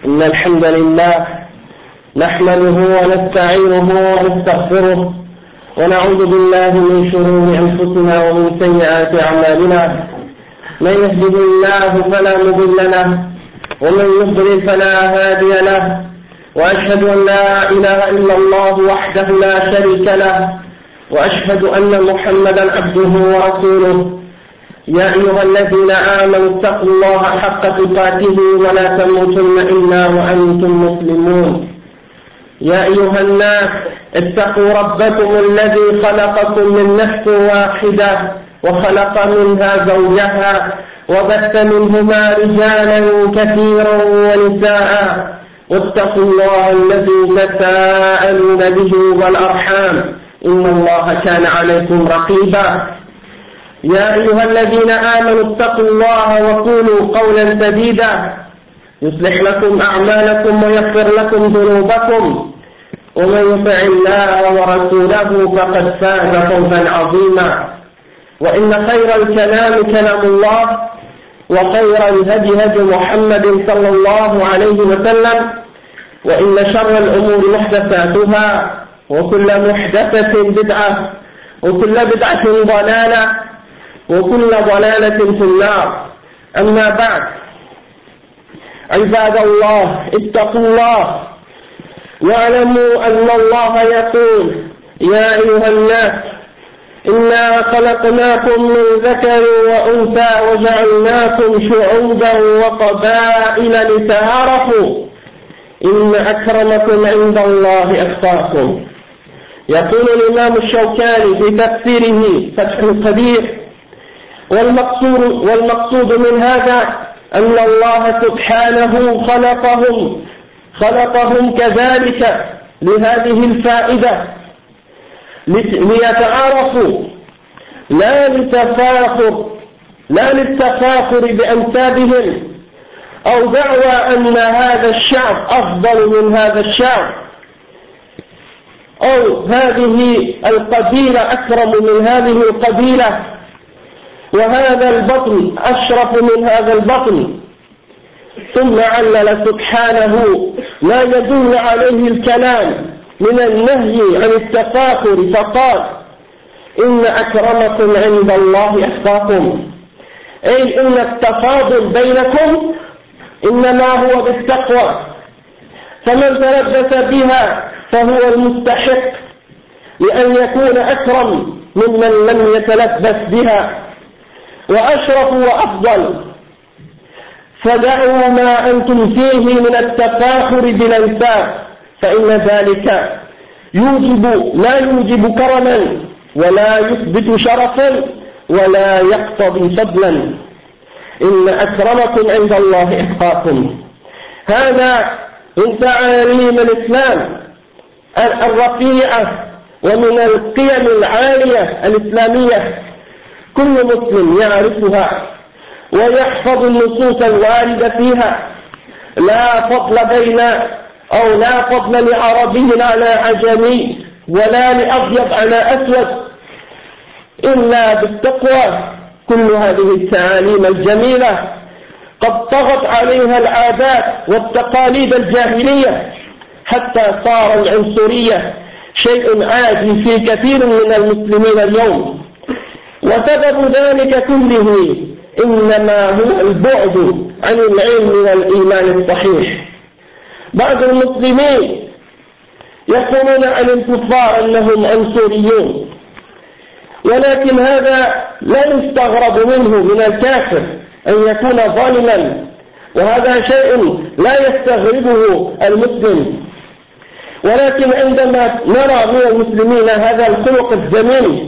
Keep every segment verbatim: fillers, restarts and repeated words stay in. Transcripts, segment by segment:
إن الحمد لله نحمده ونستعينه ونستغفره ونعوذ بالله من شرور أنفسنا ومن سيئات أعمالنا. من يهده الله فلا مضل له ومن يضلل فلا هادي له، وأشهد أن لا إله إلا الله وحده لا شريك له، وأشهد أن محمدا عبده ورسوله. يا أيها الذين آمنوا اتقوا الله حق تقاته ولا تموتن إلا وأنتم مسلمون. يا أيها الناس اتقوا ربكم الذي خلقكم من نفس واحدة وخلق منها زوجها وبث منهما رجالا كثيرا ونساء، واتقوا الله الذي تساءلون به والأرحام إن الله كان عليكم رقيبا. يا أيها الذين آمنوا اتقوا الله وقولوا قولا سديدا يصلح لكم أعمالكم ويغفر لكم ذنوبكم، ومن يطع الله ورسوله فقد فاز فوزا عظيما. وإن خير الكلام كلام الله، وخير الهدي هدي محمد صلى الله عليه وسلم، وإن شر الأمور محدثاتها، وكل محدثة بدعة، وكل بدعة ضلالة، وكل ضلالة في النار. أما بعد، عباد الله اتقوا الله واعلموا أن الله يقول: يا أيها الناس إنا خلقناكم من ذكر وأنثى وجعلناكم شعوبا وقبائل لتعارفوا إن أكرمكم عند الله أتقاكم. يقول الإمام الشوكاني في تفسيره فتح القدير: والمقصود, والمقصود من هذا أن الله سبحانه خلقهم خلقهم كذلك لهذه الفائدة، ليتعارفوا، لا للتفاخر لا للتفاخر بأنسابهم أو دعوى أن هذا الشعب أفضل من هذا الشعب، أو هذه القبيلة أكرم من هذه القبيلة، وهذا البطن أشرف من هذا البطن. ثم علل سبحانه ما يدل عليه الكلام من النهي عن التفاخر فقال: إن أكرمكم عند الله أتقاكم، أي إن التفاضل بينكم إنما هو بالتقوى، فمن تلبس بها فهو المستحق لأن يكون أكرم ممن لم يتلبس بها، وأشرف وأفضل. فدعوا ما أنتم فيه من التفاخر بالأنساب، فإن ذلك يوجب لا يوجب كرما ولا يثبت شرفا ولا يقتضي فضلا. إن أكرمكم عند الله أتقاكم. هذا من تعاليم الإسلام الرفيعة ومن القيم العالية الإسلامية، كل مسلم يعرفها ويحفظ النصوص الواردة فيها. لا فضل بين أو لا فضل لعربي على عجمي ولا لأبيض على أسود إلا بالتقوى. كل هذه التعاليم الجميلة قد طغت عليها العادات والتقاليد الجاهلية حتى صار العنصرية شيء عادي في كثير من المسلمين اليوم، وسبب ذلك كله إنما هو البعد عن العلم والإيمان الصحيح. بعض المسلمين يقولون عن الكفار أنهم عنصريون، ولكن هذا لا يستغرب منه من الكافر أن يكون ظالما، وهذا شيء لا يستغربه المسلم. ولكن عندما نرى من المسلمين هذا الخلق الجميل،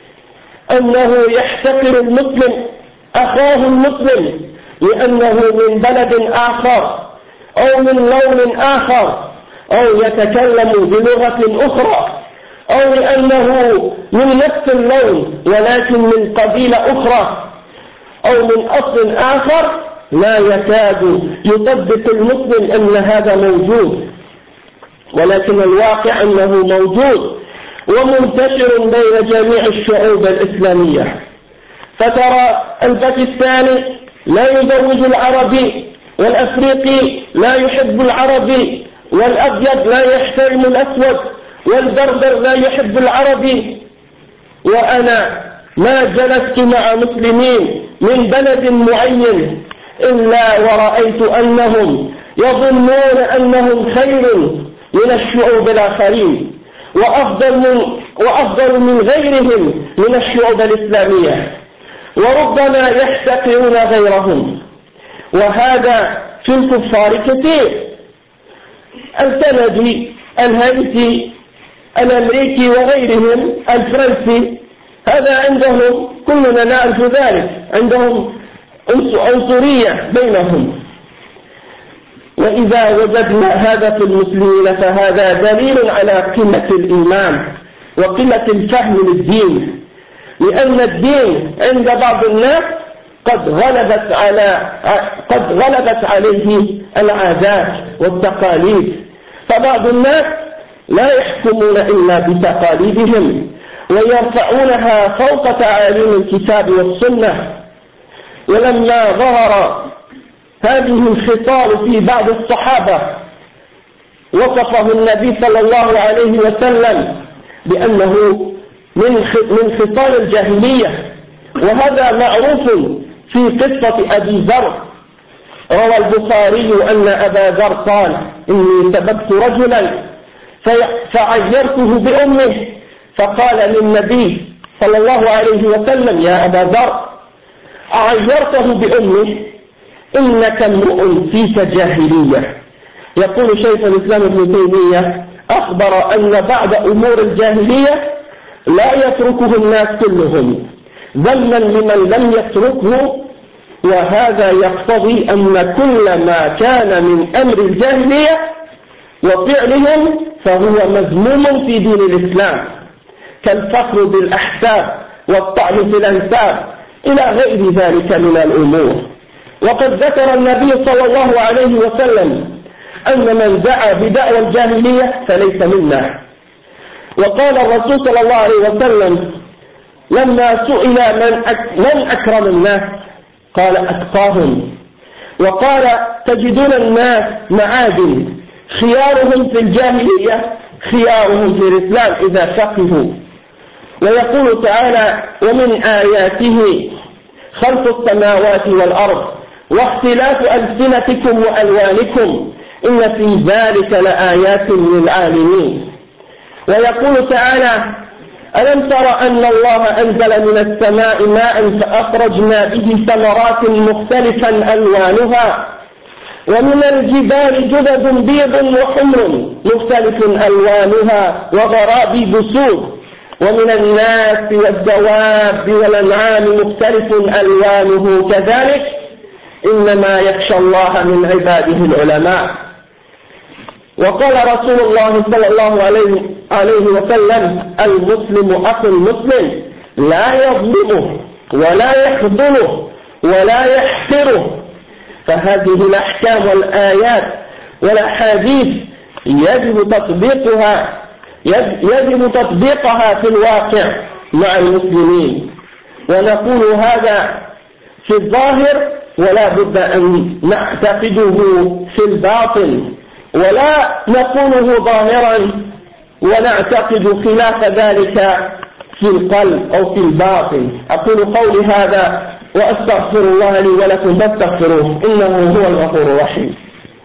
أنه يحتقر المسلم أخاه المسلم لأنه من بلد آخر أو من لون آخر أو يتكلم بلغة أخرى، أو لأنه من نفس اللون ولكن من قبيلة أخرى أو من أصل آخر، لا يكاد يصدق المسلم أن هذا موجود، ولكن الواقع أنه موجود ومنتشر بين جميع الشعوب الإسلامية. فترى الباكستاني لا يزوج العربي والأفريقي لا يحب العربي، والأبيض لا يحترم الأسود، والبربر لا يحب العربي. وأنا ما جلست مع مسلمين من بلد معين إلا ورأيت أنهم يظنون أنهم خير من الشعوب الآخرين وأفضل من, وأفضل من غيرهم من الشعوب الإسلامية، وربما يحتقرون غيرهم. وهذا في الكفار كثير، الكندي، الهندي، الأمريكي وغيرهم، الفرنسي، هذا عندهم كلنا نعرف ذلك، عندهم عنصرية بينهم. وإذا وجدنا هذا في المسلمين فهذا دليل على قلة الإيمان وقلة الفهم للدين، لأن الدين عند بعض الناس قد غلبت على قد غلبت عليه العادات والتقاليد، فبعض الناس لا يحكمون إلا بتقاليدهم ويرفعونها فوق تعاليم الكتاب والسنة. ولما ظهر هذه الخصال في بعض الصحابة وصفه النبي صلى الله عليه وسلم بأنه من خصال الجاهلية، وهذا معروف في قصة أبي ذر. روى البخاري أن أبا ذر قال: إني سببت رجلا فعيرته بأمه، فقال للنبي صلى الله عليه وسلم: يا أبا ذر، أعيرته بأمه؟ إنك امرؤ فيك جاهلية. يقول شيخ الإسلام ابن تيمية: أخبر أن بعد أمور الجاهلية لا يتركه الناس كلهم، ذما لمن لم يتركه. وهذا يقتضي أن كل ما كان من أمر الجاهلية وفعلهم فهو مذموم في دين الإسلام، كالفخر بالأحساب والطعن في الأنساب إلى غير ذلك من الأمور. وقد ذكر النبي صلى الله عليه وسلم أن من دعا بدعوى الجاهلية فليس منا. وقال الرسول صلى الله عليه وسلم لما سئل من من أكرم الناس قال: أتقاهم. وقال: تجدون الناس معادن، خيارهم في الجاهلية خيارهم في الإسلام إذا فقهوا. ويقول تعالى: ومن آياته خلق السماوات والأرض واختلاف ألسنتكم وألوانكم إن في ذلك لآيات للعالمين. ويقول تعالى: ألم تر أن الله أنزل من السماء ماء فأخرجنا به ثمرات مختلفا ألوانها ومن الجبال جدد بيض وحمر مختلف ألوانها وغرابيب سود ومن الناس والدواب والأنعام مختلف ألوانه كذلك إنما يخشى الله من عباده العلماء. وقال رسول الله صلى الله عليه وسلم: المسلم أخو المسلم لا يظلمه ولا يخذله ولا يحقره. فهذه الأحكام والآيات والأحاديث يجب تطبيقها يجب تطبيقها في الواقع مع المسلمين، ونقول هذا في الظاهر ولا بد أن نعتقده في الباطن، ولا نقوله ظاهرا ونعتقد خلاف ذلك في القلب أو في الباطن. أقول قولي هذا وأستغفر الله لي ولكم فاستغفروه إنه هو الغفور الرحيم.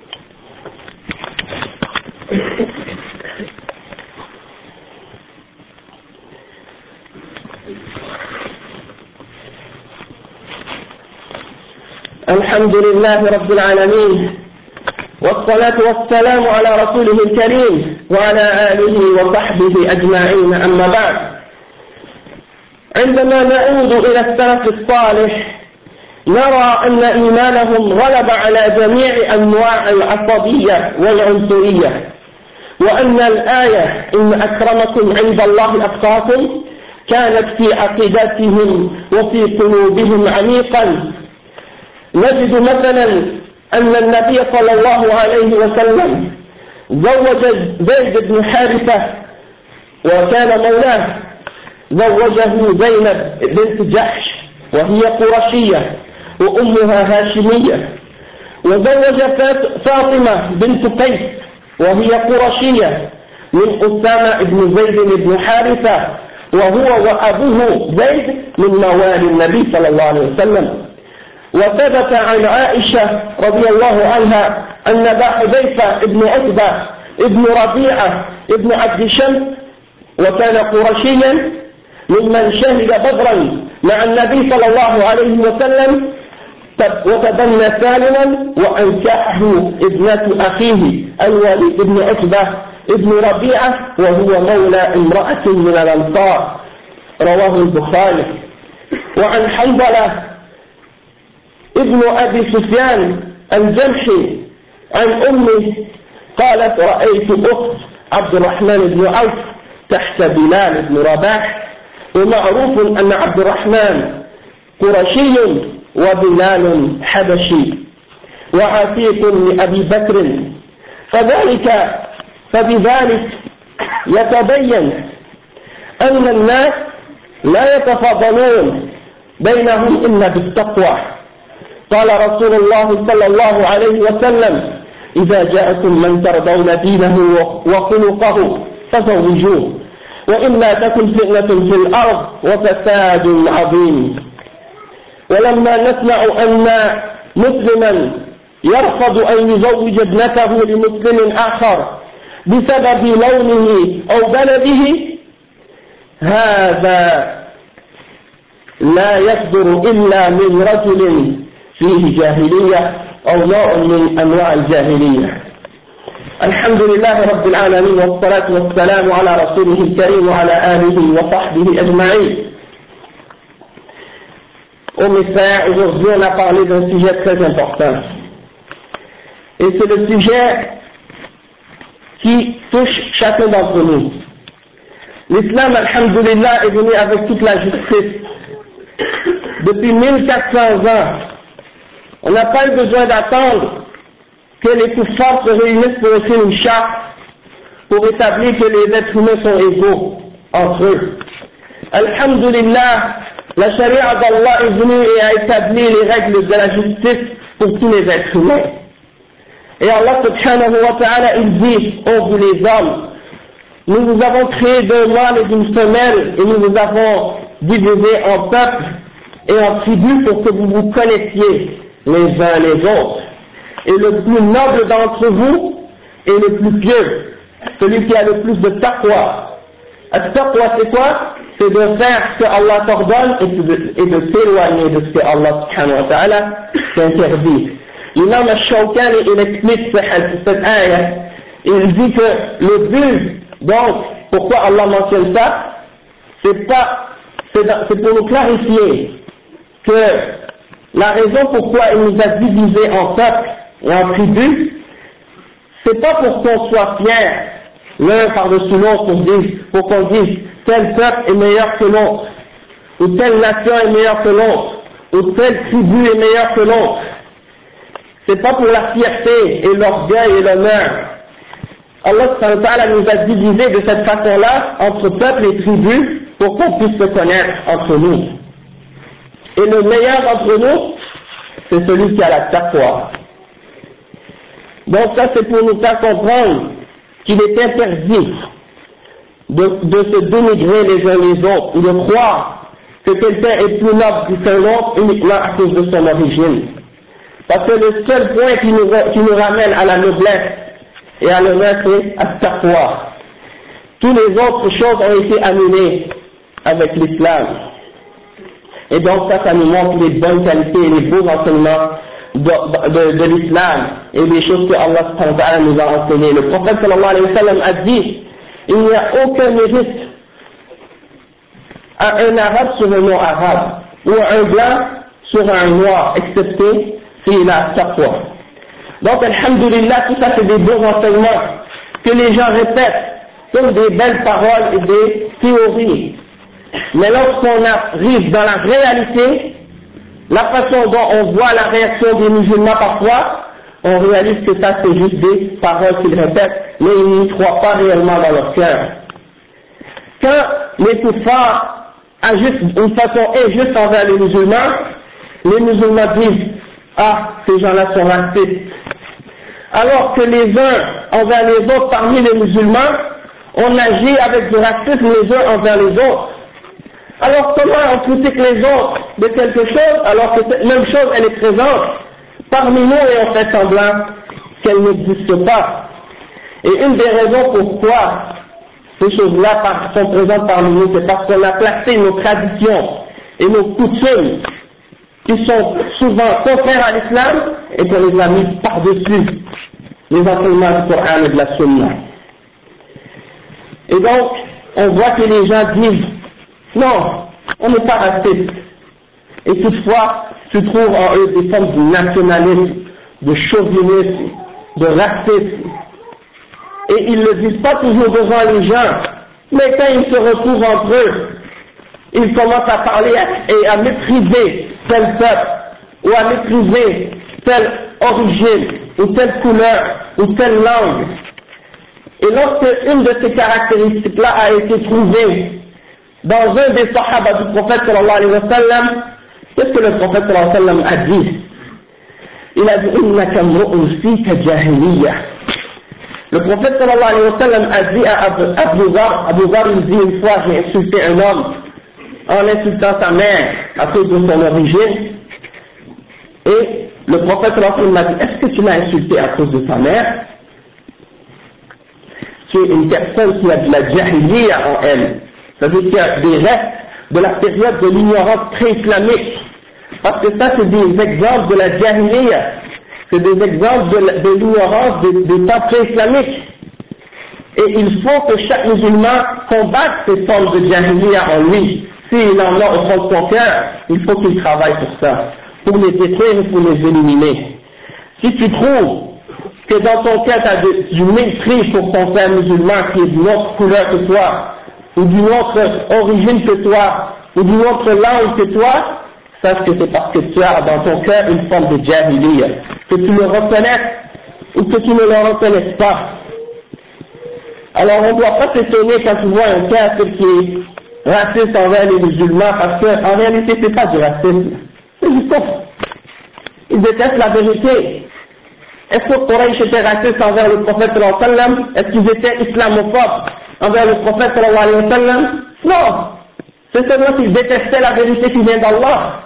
الحمد لله رب العالمين، والصلاة والسلام على رسوله الكريم وعلى آله وصحبه أجمعين، أما بعد. عندما نعود إلى السلف الصالح نرى أن إيمانهم غلب على جميع أنواع العصبية والعنصرية، وأن الآية إن أكرمكم عند الله أتقاكم كانت في عقيدتهم وفي قلوبهم عميقا. نجد مثلا أن النبي صلى الله عليه وسلم زوج زيد بن حارثة وكان مولاه، زوجه زينب بنت جحش وهي قرشية وأمها هاشمية، وزوج فاطمة بنت قيس وهي قرشية من أسامة بن زيد بن حارثة وهو وأبوه زيد من موالي النبي صلى الله عليه وسلم. وثبت عن عائشة رضي الله عنها أن أبا حذيفة بن عتبة ابن ربيعة ابن عبد شمس وكان قرشيا ممن شهد بدرا مع النبي صلى الله عليه وسلم وتبنى سالما وأنكحه ابنة أخيه الوليد بن عتبة ابن ربيعة وهو مولى امرأة من الأنصار رواه البخاري. وعن حنظلة ابن أبي سفيان الجمحي عن أمه قالت رأيت أخت عبد الرحمن بن عوف تحت بلال بن رباح، ومعروف أن عبد الرحمن قرشي وبلال حبشي وعتيق لأبي بكر، فذلك فبذلك يتبين أن الناس لا يتفاضلون بينهم إلا بالتقوى. قال رسول الله صلى الله عليه وسلم إذا جاءكم من ترضون دينه وخلقه فزوجوه وإلا تكن فتنة في الأرض وفساد عظيم. ولما نسمع أن مسلما يرفض أن يزوج ابنته لمسلم آخر بسبب لونه أو بلده هذا لا يصدر إلا من رجل فيه جاهلية أو نوع من أنواع الجاهلية. الحمد لله رب العالمين والصلاة والسلام على رسوله الكريم وعلى آله وصحبه أجمعين. Oh mes frères, aujourd'hui on a parlé d'un sujet très important. Et c'est le sujet qui touche chacun d'entre nous. L'islam, alhamdulillah, est venu avec toute la justice. Depuis mille quatre cents ans, on n'a pas eu besoin d'attendre que les kuffars se réunissent pour écrire une charte pour établir que les êtres humains sont égaux entre eux. Alhamdulillah, la charia d'Allah est venue et a établi les règles de la justice pour tous les êtres humains. Et Allah subhanahu wa ta'ala, il dit, ô vous les hommes, nous vous avons créé d'un mâle et d'une femelle et nous vous avons divisés en peuples et en tribus pour que vous vous connaissiez les uns les autres. Et le plus noble d'entre vous est le plus pieux, celui qui a le plus de taqwa. At-taqwa, c'est quoi? C'est de faire ce que Allah t'ordonne et de s'éloigner de ce que Allah subhanahu wa ta'ala t'interdit. L'imam al-Shawkani, il explique cette ayah, il dit que le but, donc, pourquoi Allah mentionne ça, c'est pas, c'est pour nous clarifier que la raison pourquoi il nous a divisés en peuples et en tribus, c'est pas pour qu'on soit fiers l'un par-dessus l'autre, pour, dire, pour qu'on dise tel peuple est meilleur que l'autre, ou telle nation est meilleure que l'autre, ou telle tribu est meilleure que l'autre. C'est pas pour la fierté et l'orgueil et l'honneur. Allah subhanahu wa ta'ala nous a divisés de cette façon-là entre peuples et tribus pour qu'on puisse se connaître entre nous. Et le meilleur d'entre nous, c'est celui qui a la taqwa. Donc ça, c'est pour nous faire comprendre qu'il est interdit de, de se dénigrer les uns les autres ou de croire que quelqu'un est plus noble qu'un autre uniquement à cause de son origine. Parce que le seul point qui nous, qui nous ramène à la noblesse et à l'honneur, c'est at-taqwa. Toutes les autres choses ont été annulées avec l'islam. Et donc ça, ça nous montre les bonnes qualités et les beaux enseignements de, de, de l'islam et les choses que Allah subhanahu wa ta'ala nous a enseignées. Le prophète sallallahu alayhi wa sallam a dit, il n'y a aucun mérite à un arabe sur un non-arabe ou à un blanc sur un noir, excepté s'il a taqwa. Donc, alhamdulillah, tout ça c'est des beaux enseignements que les gens répètent comme des belles paroles et des théories. Mais lorsqu'on arrive dans la réalité, la façon dont on voit la réaction des musulmans parfois, on réalise que ça c'est juste des paroles qu'ils répètent, mais ils n'y croient pas réellement dans leur cœur. Quand les kuffars agissent d'une façon injuste envers les musulmans, les musulmans disent ah, ces gens-là sont racistes. Alors que les uns envers les autres parmi les musulmans, on agit avec du racisme les uns envers les autres. Alors comment on critique les autres de quelque chose alors que cette même chose elle est présente parmi nous et on fait semblant qu'elle n'existe pas. Et une des raisons pourquoi ces choses-là sont présentes parmi nous, c'est parce qu'on a placé nos traditions et nos coutumes qui sont souvent contraires à l'islam et qu'on les a mis par-dessus les enseignements du Coran et de la Sunna. Et donc, on voit que les gens disent, non, on n'est pas raciste. Et toutefois, tu trouves en eux des formes de nationalisme, de chauvinisme, de racisme. Et ils ne le disent pas toujours devant les gens, mais quand ils se retrouvent entre eux, ils commencent à parler et à mépriser tel peuple, ou à mépriser telle origine, ou telle couleur, ou telle langue. Et lorsque une de ces caractéristiques-là a été trouvée dans un des sahaba du prophète sallallahu alayhi wa sallam, qu'est-ce que le prophète sallallahu alayhi wa sallam a dit? Il a dit, innaka mru'un fika jahiliya. Le prophète sallallahu alayhi wa sallam a dit à Abu Dhar, Abu Dhar il dit une fois, j'ai insulté un homme en insultant sa mère à cause de son origine. Et le prophète sallallahu alayhi wa sallam m'a dit, est-ce que tu l'as insulté à cause de sa mère? Tu es une personne qui a de la jahiliya en elle. C'est-à-dire qu'il y a des restes de la période de l'ignorance pré-islamique. Parce que ça, c'est des exemples de la jahiliya. C'est des exemples de, de l'ignorance des, des temps pré-islamiques. Et il faut que chaque musulman combatte ces formes de jahiliya en lui. S'il en a au fond de son cœur, il faut qu'il travaille pour ça, pour les détruire et pour les éliminer. Si tu trouves que dans ton cœur tu as du mépris pour ton frère musulman qui est d'une autre couleur que toi, ou d'une autre origine que toi, ou d'une autre langue que toi, sache que c'est parce que tu as dans ton cœur une forme de jahiliya, que tu le reconnaisses ou que tu ne le reconnaisses pas. Alors on ne doit pas s'étonner quand tu vois un cas qui est raciste envers les musulmans, parce qu'en réalité c'est pas du racisme, c'est du kufr. Ils détestent la vérité. Est-ce que Quraysh était raciste envers le prophète sallallahu alayhi wa sallam? Est-ce qu'ils étaient islamophobes envers le prophète sallallahu alayhi wa sallam? Non. C'est seulement qu'ils détestaient la vérité qui vient d'Allah.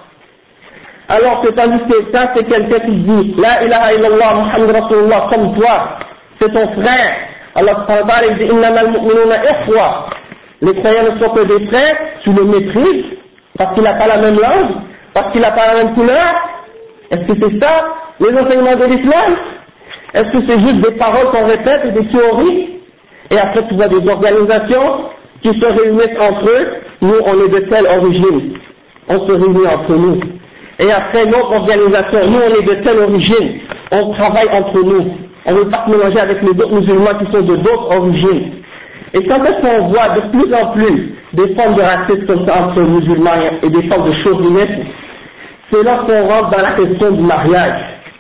Alors que tandis que ça c'est quelqu'un qui dit La ilaha illallah Muhammad Rasulullah comme toi, c'est ton frère. Allah subhanahu wa ta'ala dit Innamal mu'minuna ikhwa. Les croyants ne sont que des frères, tu le méprises parce qu'il n'a pas la même langue, parce qu'il n'a pas la même couleur. Est-ce que c'est ça les enseignements de l'islam? Est-ce que c'est juste des paroles qu'on répète et des théories? Et après tu vois des organisations qui se réunissent entre eux. Nous on est de telle origine, on se réunit entre nous. Et après notre organisation, nous on est de telle origine, on travaille entre nous. On ne veut pas se mélanger avec les autres musulmans qui sont de d'autres origines. Et quand est-ce qu'on voit de plus en plus des formes de racisme comme ça entre musulmans et des formes de chauvinisme? C'est lorsqu'on rentre dans la question du mariage.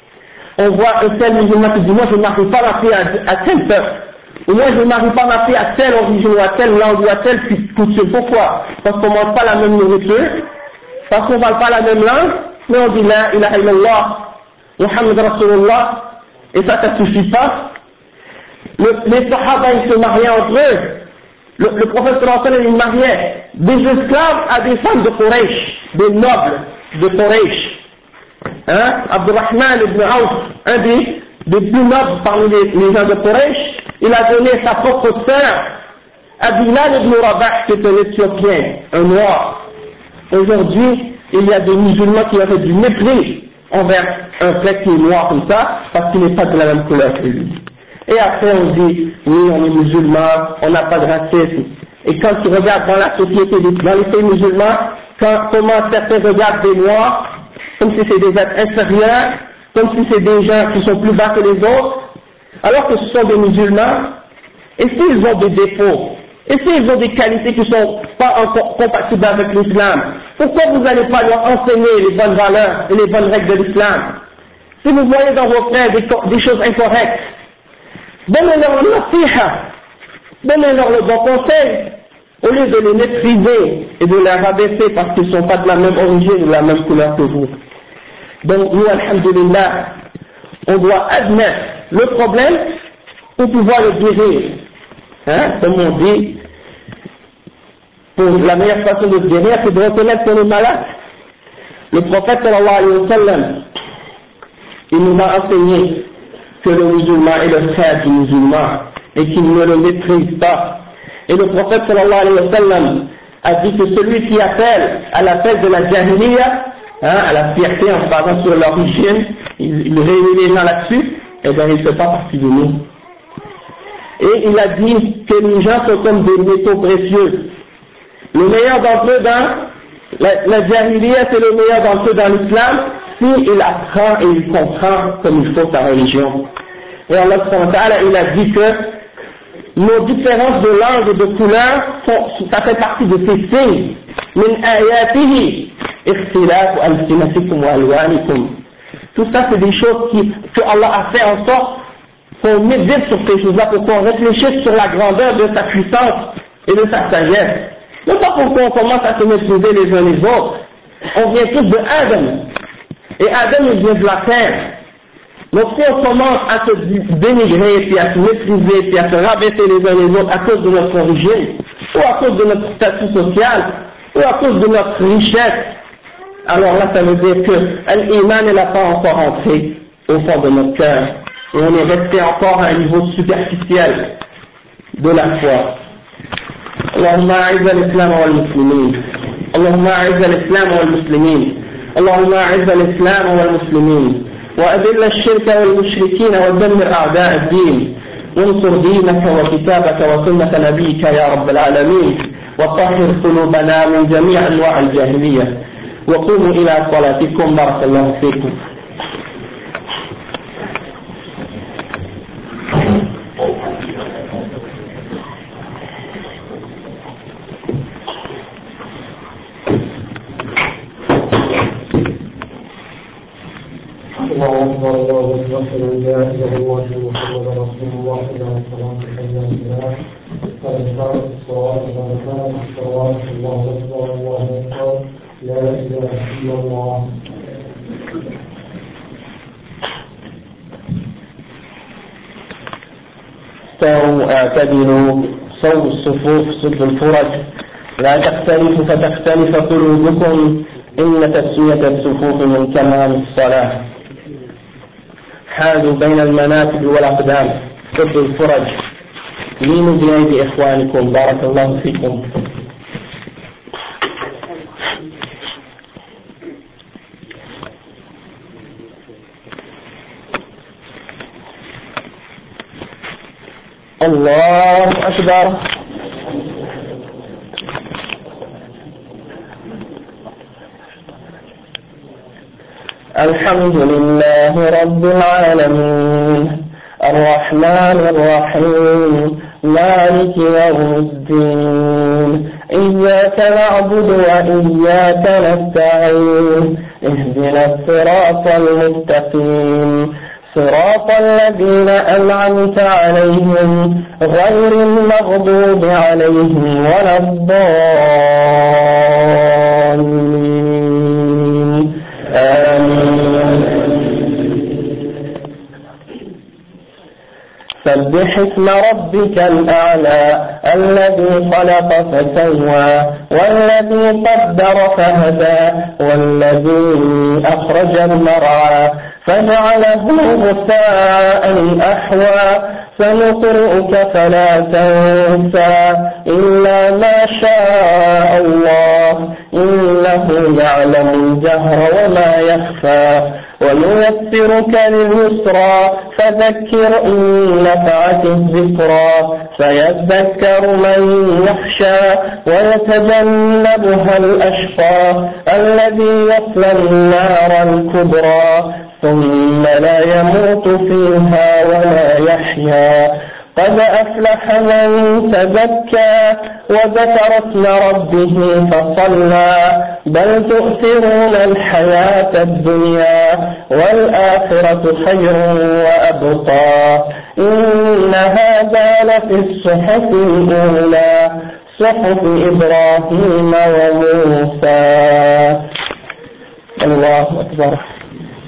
On voit un tel musulman qui dit moi je ne marie pas ma fille à, à tel peuple, ou moi je ne marie pas ma fille à telle origine ou à telle langue ou à telle coutume. Pourquoi? Parce qu'on ne mange pas la même nourriture, parce qu'on ne parle pas la même langue, mais on dit la ilaha illallah Muhammad Rasulullah, et ça, ça ne suffit pas. Le, les sahaba ils se mariaient entre eux. Le, le prophète sallallahu alayhi wa sallam il mariait des esclaves à des femmes de Quraysh, des nobles de Quraysh. Hein? Abdurrahman ibn Auf, un des, des plus nobles parmi les, les gens de Quraysh, il a donné sa propre sœur à Bilal ibn Rabah, qui est un Éthiopien, un noir. Aujourd'hui, il y a des musulmans qui avaient du mépris envers un frère qui est noir comme ça, parce qu'il n'est pas de la même couleur que lui. Et après on dit, oui on est musulman, on n'a pas de racisme. Et quand tu regardes dans la société, dans les pays musulmans, quand, comment certains regardent des noirs, comme si c'est des êtres inférieurs, comme si c'est des gens qui sont plus bas que les autres, alors que ce sont des musulmans, et s'ils ont des défauts, et s'ils ont des qualités qui ne sont pas encore compatibles avec l'islam, pourquoi vous n'allez pas leur enseigner les bonnes valeurs et les bonnes règles de l'islam? Si vous voyez dans vos frères des, des choses incorrectes, donnez-leur le nasiha, donnez-leur le bon conseil, au lieu de les mépriser et de les rabaisser parce qu'ils ne sont pas de la même origine ou de la même couleur que vous. Donc nous, alhamdulillah, on doit admettre le problème pour pouvoir le guérir. Hein, comme on dit, pour la meilleure façon de se guérir, c'est de reconnaître qu'on est malade. Le prophète sallallahu alayhi wa sallam, il nous a enseigné que le musulman est le frère du musulman et qu'il ne le méprise pas. Et le prophète sallallahu alayhi wa sallam a dit que celui qui appelle à l'appel de la jahiliya, hein, à la fierté en se basant sur l'origine, il, il réunit les gens là-dessus, et bien il ne fait pas partie de nous. Et il a dit que les gens sont comme des métaux précieux. Le meilleur d'entre eux dans la, la jahiliya, c'est le meilleur d'entre eux dans l'islam, s'il apprend et il comprend comme il faut sa religion. Et Allah subhanahu wa ta'ala, il a dit que nos différences de langue et de couleur, sont, ça fait partie de ces signes. Min ayatihi ikhtilafu alsinatikum wa alwanikum. Tout ça, c'est des choses qui, que Allah a fait en sorte qu'on médite sur ces choses-là, pour qu'on réfléchisse sur la grandeur de sa puissance et de sa sagesse. Non pas pour qu'on commence à se mépriser les uns les autres. On vient tous de Adam. Et Adam, il vient de la terre. Donc si on commence à se dénigrer, puis à se mépriser, puis à se rabaisser les uns les autres à cause de notre origine, ou à cause de notre statut social, ou à cause de notre richesse, alors là ça veut dire que l'iman n'est pas encore entré au fond de notre cœur. Et on est resté encore à un niveau superficiel de la foi. اللهم أعز الإسلام والمسلمين اللهم أعز الإسلام والمسلمين اللهم أعز الإسلام والمسلمين وأذل الشرك والمشركين ودمر أعداء الدين وانصر دينك وكتابك وسنة نبيك يا رب العالمين وطهر قلوبنا من جميع أنواع الجاهلية وقوموا إلى صلاتكم بارك الله فيكم. الله أكبر الله أكبر لا إله إلا الله محمد رسول الله إلى الصلاة والسلام على فإنكار الصلاة والسلام الصلاة الله أكبر الله أكبر لا إله إلا الله. استووا اعتدلوا صووا الصفوف سدوا الفرج لا تختلفوا فتختلف قلوبكم إن تسوية الصفوف من كمال الصلاة. حاذوا بين المناكب والأقدام سدوا الفرج لينوا بأيدي إخوانكم بارك الله فيكم. الله أكبر. الحمد لله رب العالمين الرحمن الرحيم مالك يوم الدين إياك نعبد وإياك نستعين اهدنا الصراط المستقيم صراط الذين أنعمت عليهم غير المغضوب عليهم ولا الضالين آمين. سبح اسم ربك الأعلى الذي خلق فسوى والذي قدر فهدى والذي أخرج المرعى فجعله غثاء أحوى سنقرئك فلا تنسى إلا ما شاء الله إنه يعلم الجهر وما يخفى ونيسرك لليسرى فذكر إن نفعت الذكرى سيذكر من يخشى ويتجنبها الأشقى الذي يصلى النار الكبرى ثم لا يموت فيها ولا يحيا قد أفلح من تزكى وذكر اسم ربه فصلى بل تؤثرون الحياة الدنيا والآخرة خير وأبقى إن هذا لفي الصحف الأولى صحف إبراهيم وموسى. الله أكبر.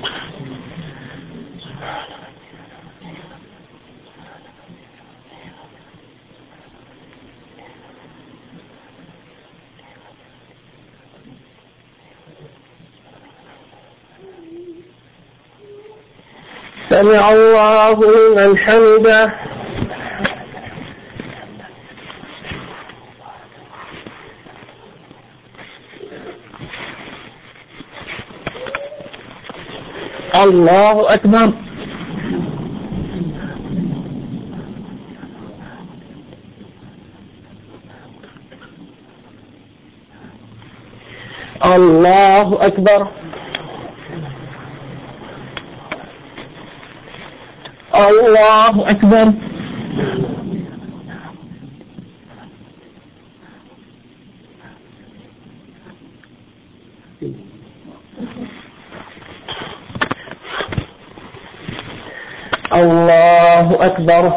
سمع الله لمن حمده. الله أكبر. الله أكبر. الله أكبر. الله أكبر.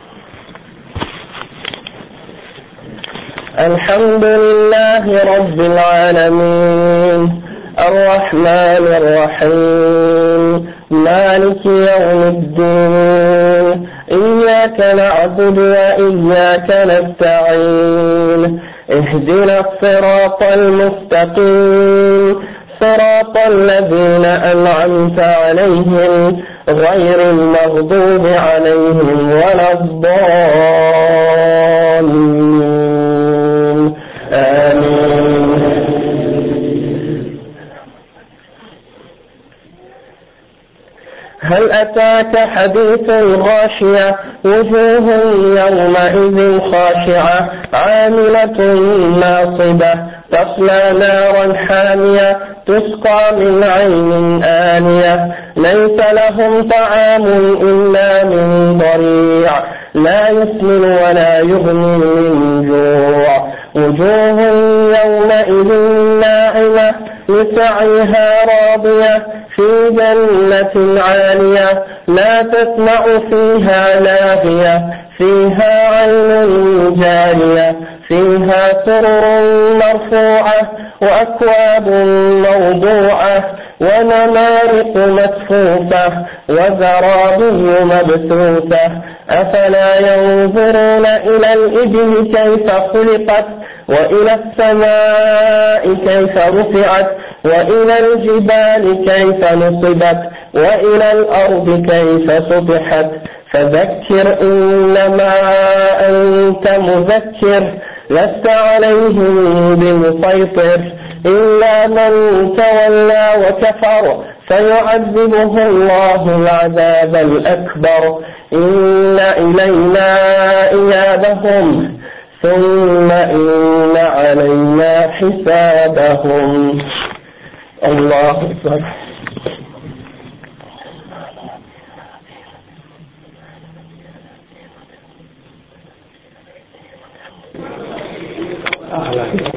الحمد لله رب العالمين الرحمن الرحيم مالك يوم الدين إياك نعبد وإياك نستعين اهدنا الصراط المستقيم صراط الذين أنعمت عليهم غير المغضوب عليهم ولا الضالين آمين. هل أتاك حديث الغاشية وجوه يومئذ خاشعة عاملة ناصبة تصلى نارا حامية تسقى من عين آنية ليس لهم طعام إلا من ضريع لا يسمن ولا يغني من جوع وجوه يومئذ ناعمة لسعيها راضية في جنة عالية لا تسمع فيها لاغية فيها عين جارية فيها سرر مرفوعة وأكواب موضوعة ونمارق مسفوفة وزرابي مبثوثة أفلا ينظرون إلى الإبل كيف خلقت وإلى السماء كيف رفعت وإلى الجبال كيف نصبت وإلى الأرض كيف سطحت فذكر إنما أنت مذكر لست عليهم بمسيطر إلا من تولى وكفر فيعذبه الله العذاب الأكبر إن إلينا إيابهم ثم إن علينا حسابهم. الله أكبر.